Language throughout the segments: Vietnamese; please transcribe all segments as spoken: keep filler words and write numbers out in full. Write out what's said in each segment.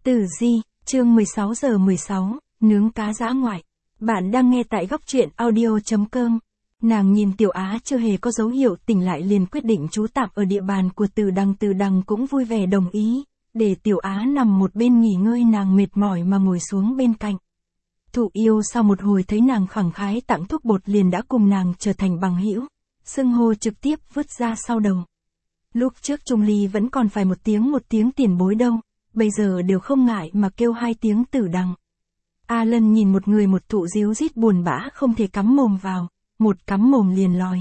Tử Di, chương mười sáu giờ mười sáu, nướng cá dã ngoại. Bạn đang nghe tại góc truyện audio chấm com. Nàng nhìn Tiểu Á chưa hề có dấu hiệu tỉnh lại liền quyết định trú tạm ở địa bàn của Từ Đằng. Từ Đằng cũng vui vẻ đồng ý, để Tiểu Á nằm một bên nghỉ ngơi, nàng mệt mỏi mà ngồi xuống bên cạnh. Thụ Yêu sau một hồi thấy nàng khẳng khái tặng thuốc bột liền đã cùng nàng trở thành bằng hữu, xưng hô trực tiếp vứt ra sau đầu. Lúc trước Trung Ly vẫn còn phải một tiếng một tiếng tiền bối đâu, bây giờ đều không ngại mà kêu hai tiếng Tử Đằng. A Lân nhìn một người một thụ díu dít buồn bã không thể cắm mồm vào, một cắm mồm liền lòi.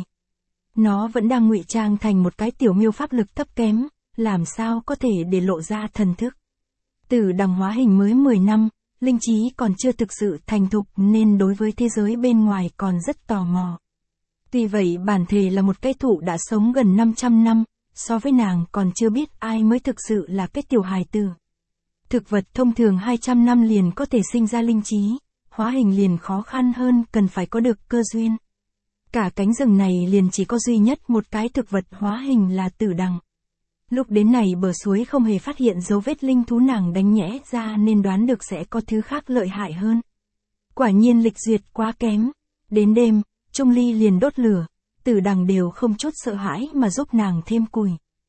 Nó vẫn đang ngụy trang thành một cái tiểu miêu pháp lực thấp kém, làm sao có thể để lộ ra thần thức. Tử Đằng hóa hình mới mười năm, linh trí còn chưa thực sự thành thục nên đối với thế giới bên ngoài còn rất tò mò. Tuy vậy bản thể là một cái thụ đã sống gần năm trăm năm, so với nàng còn chưa biết ai mới thực sự là cái tiểu hài tử. Thực vật thông thường hai trăm năm liền có thể sinh ra linh trí, hóa hình liền khó khăn hơn, cần phải có được cơ duyên. Cả cánh rừng này liền chỉ có duy nhất một cái thực vật hóa hình là Tử Đằng. Lúc đến này bờ suối không hề phát hiện dấu vết linh thú nàng đánh nhẽ ra nên đoán được sẽ có thứ khác lợi hại hơn. Quả nhiên lịch duyệt quá kém. Đến đêm, Trung Ly liền đốt lửa, Tử Đằng đều không chút sợ hãi mà giúp nàng thêm củi.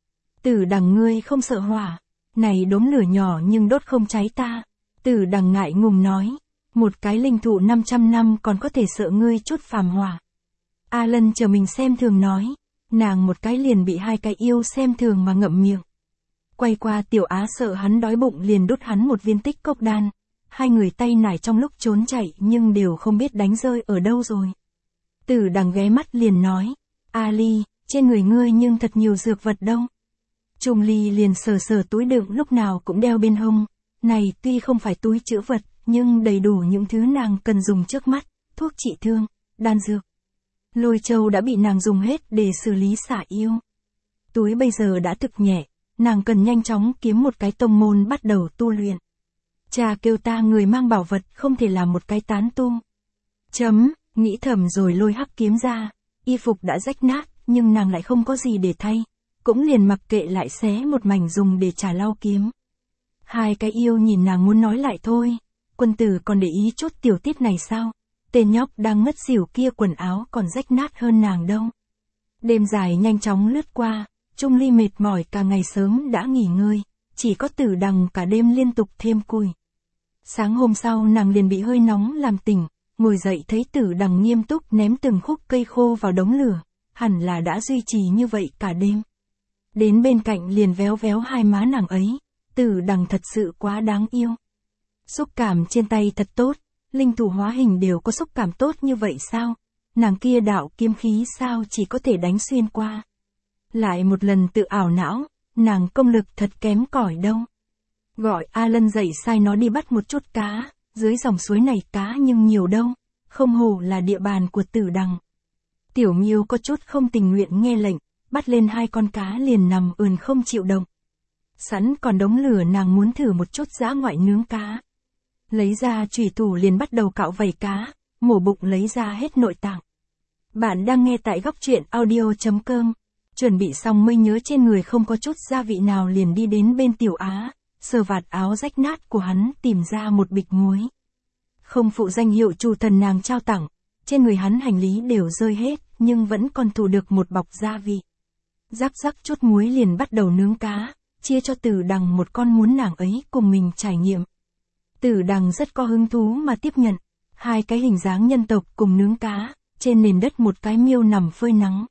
Tử Đằng ngươi không sợ hỏa, này đốm lửa nhỏ nhưng đốt không cháy ta. Tử Đằng ngại ngùng nói, một cái linh thụ năm trăm năm còn có thể sợ ngươi chút phàm hỏa. A Lân chờ mình xem thường nói, nàng một cái liền bị hai cái yêu xem thường mà ngậm miệng. Quay qua Tiểu Á sợ hắn đói bụng liền đút hắn một viên tích cốc đan, hai người tay nải trong lúc trốn chạy nhưng đều không biết đánh rơi ở đâu rồi. Tử Đằng ghé mắt liền nói, A Ly, trên người ngươi nhưng thật nhiều dược vật đâu. Trung Ly liền sờ sờ túi đựng lúc nào cũng đeo bên hông, này tuy không phải túi trữ vật, nhưng đầy đủ những thứ nàng cần dùng trước mắt, thuốc trị thương, đan dược. Lôi châu đã bị nàng dùng hết để xử lý xả yêu. Túi bây giờ đã thực nhẹ, nàng cần nhanh chóng kiếm một cái tông môn bắt đầu tu luyện. Cha kêu ta người mang bảo vật không thể làm một cái tán tu. Chấm, nghĩ thầm rồi lôi hắc kiếm ra, y phục đã rách nát, nhưng nàng lại không có gì để thay, cũng liền mặc kệ lại xé một mảnh dùng để trả lau kiếm. Hai cái yêu nhìn nàng muốn nói lại thôi, quân tử còn để ý chút tiểu tiết này sao? Tên nhóc đang ngất xỉu kia quần áo còn rách nát hơn nàng đâu. Đêm dài nhanh chóng lướt qua, Trung Ly mệt mỏi cả ngày sớm đã nghỉ ngơi, chỉ có Tử Đằng cả đêm liên tục thêm củi. Sáng hôm sau nàng liền bị hơi nóng làm tỉnh, ngồi dậy thấy Tử Đằng nghiêm túc ném từng khúc cây khô vào đống lửa, hẳn là đã duy trì như vậy cả đêm. Đến bên cạnh liền véo véo hai má nàng ấy, Tử Đằng thật sự quá đáng yêu. Xúc cảm trên tay thật tốt, linh thủ hóa hình đều có xúc cảm tốt như vậy sao? Nàng kia đạo kiếm khí sao chỉ có thể đánh xuyên qua. Lại một lần tự ảo não, nàng công lực thật kém cỏi đâu. Gọi A Lân dậy sai nó đi bắt một chút cá, dưới dòng suối này cá nhưng nhiều đâu, không hổ là địa bàn của Tử Đằng. Tiểu Miêu có chút không tình nguyện nghe lệnh, bắt lên hai con cá liền nằm ườn không chịu động. Sẵn còn đống lửa nàng muốn thử một chút dã ngoại nướng cá. Lấy ra chùy thủ liền bắt đầu cạo vảy cá, mổ bụng lấy ra hết nội tạng. Bạn đang nghe tại góc truyện audio chấm com. Chuẩn bị xong mới nhớ trên người không có chút gia vị nào liền đi đến bên Tiểu Á, sờ vạt áo rách nát của hắn tìm ra một bịch muối. Không phụ danh hiệu chủ thần nàng trao tặng, trên người hắn hành lý đều rơi hết, nhưng vẫn còn thủ được một bọc gia vị. Rắc rắc chút muối liền bắt đầu nướng cá, chia cho Tử Đằng một con muốn nàng ấy cùng mình trải nghiệm. Tử Đằng rất có hứng thú mà tiếp nhận, hai cái hình dáng nhân tộc cùng nướng cá, trên nền đất một cái miêu nằm phơi nắng.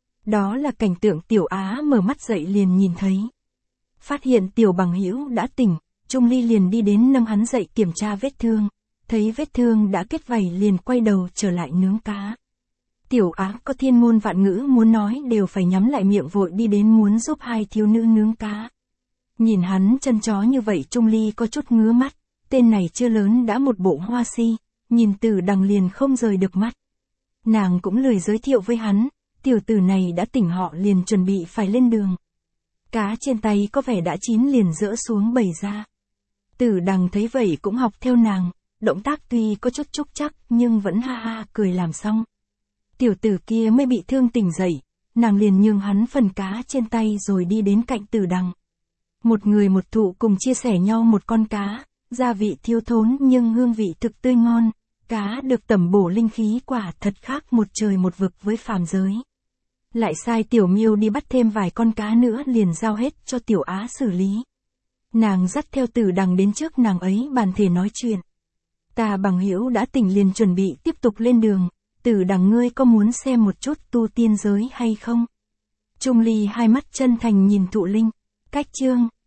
Đó là cảnh tượng Tiểu Á mở mắt dậy liền nhìn thấy. Phát hiện Tiểu bằng hữu đã tỉnh, Trung Ly liền đi đến nâng hắn dậy kiểm tra vết thương, thấy vết thương đã kết vảy liền quay đầu trở lại nướng cá. Tiểu Á có thiên ngôn vạn ngữ muốn nói đều phải nhắm lại miệng vội đi đến muốn giúp hai thiếu nữ nướng cá. Nhìn hắn chân chó như vậy Trung Ly có chút ngứa mắt. Tên này chưa lớn đã một bộ hoa si, nhìn Tử Đằng liền không rời được mắt. Nàng cũng lười giới thiệu với hắn, tiểu tử này đã tỉnh họ liền chuẩn bị phải lên đường. Cá trên tay có vẻ đã chín liền dỡ xuống bày ra. Tử Đằng thấy vậy cũng học theo nàng, động tác tuy có chút trúc chắc nhưng vẫn ha ha cười làm xong. Tiểu tử kia mới bị thương tỉnh dậy, nàng liền nhường hắn phần cá trên tay rồi đi đến cạnh Tử Đằng. Một người một thụ cùng chia sẻ nhau một con cá, gia vị thiếu thốn nhưng hương vị thực tươi ngon, cá được tẩm bổ linh khí quả thật khác một trời một vực với phàm giới. Lại sai Tiểu Miêu đi bắt thêm vài con cá nữa liền giao hết cho Tiểu Á xử lý. Nàng dắt theo Tử Đằng đến trước nàng ấy bàn thể nói chuyện. Ta bằng hữu đã tỉnh liền chuẩn bị tiếp tục lên đường, Tử Đằng ngươi có muốn xem một chút tu tiên giới hay không? Trung Ly hai mắt chân thành nhìn Thụ Linh. Cách chương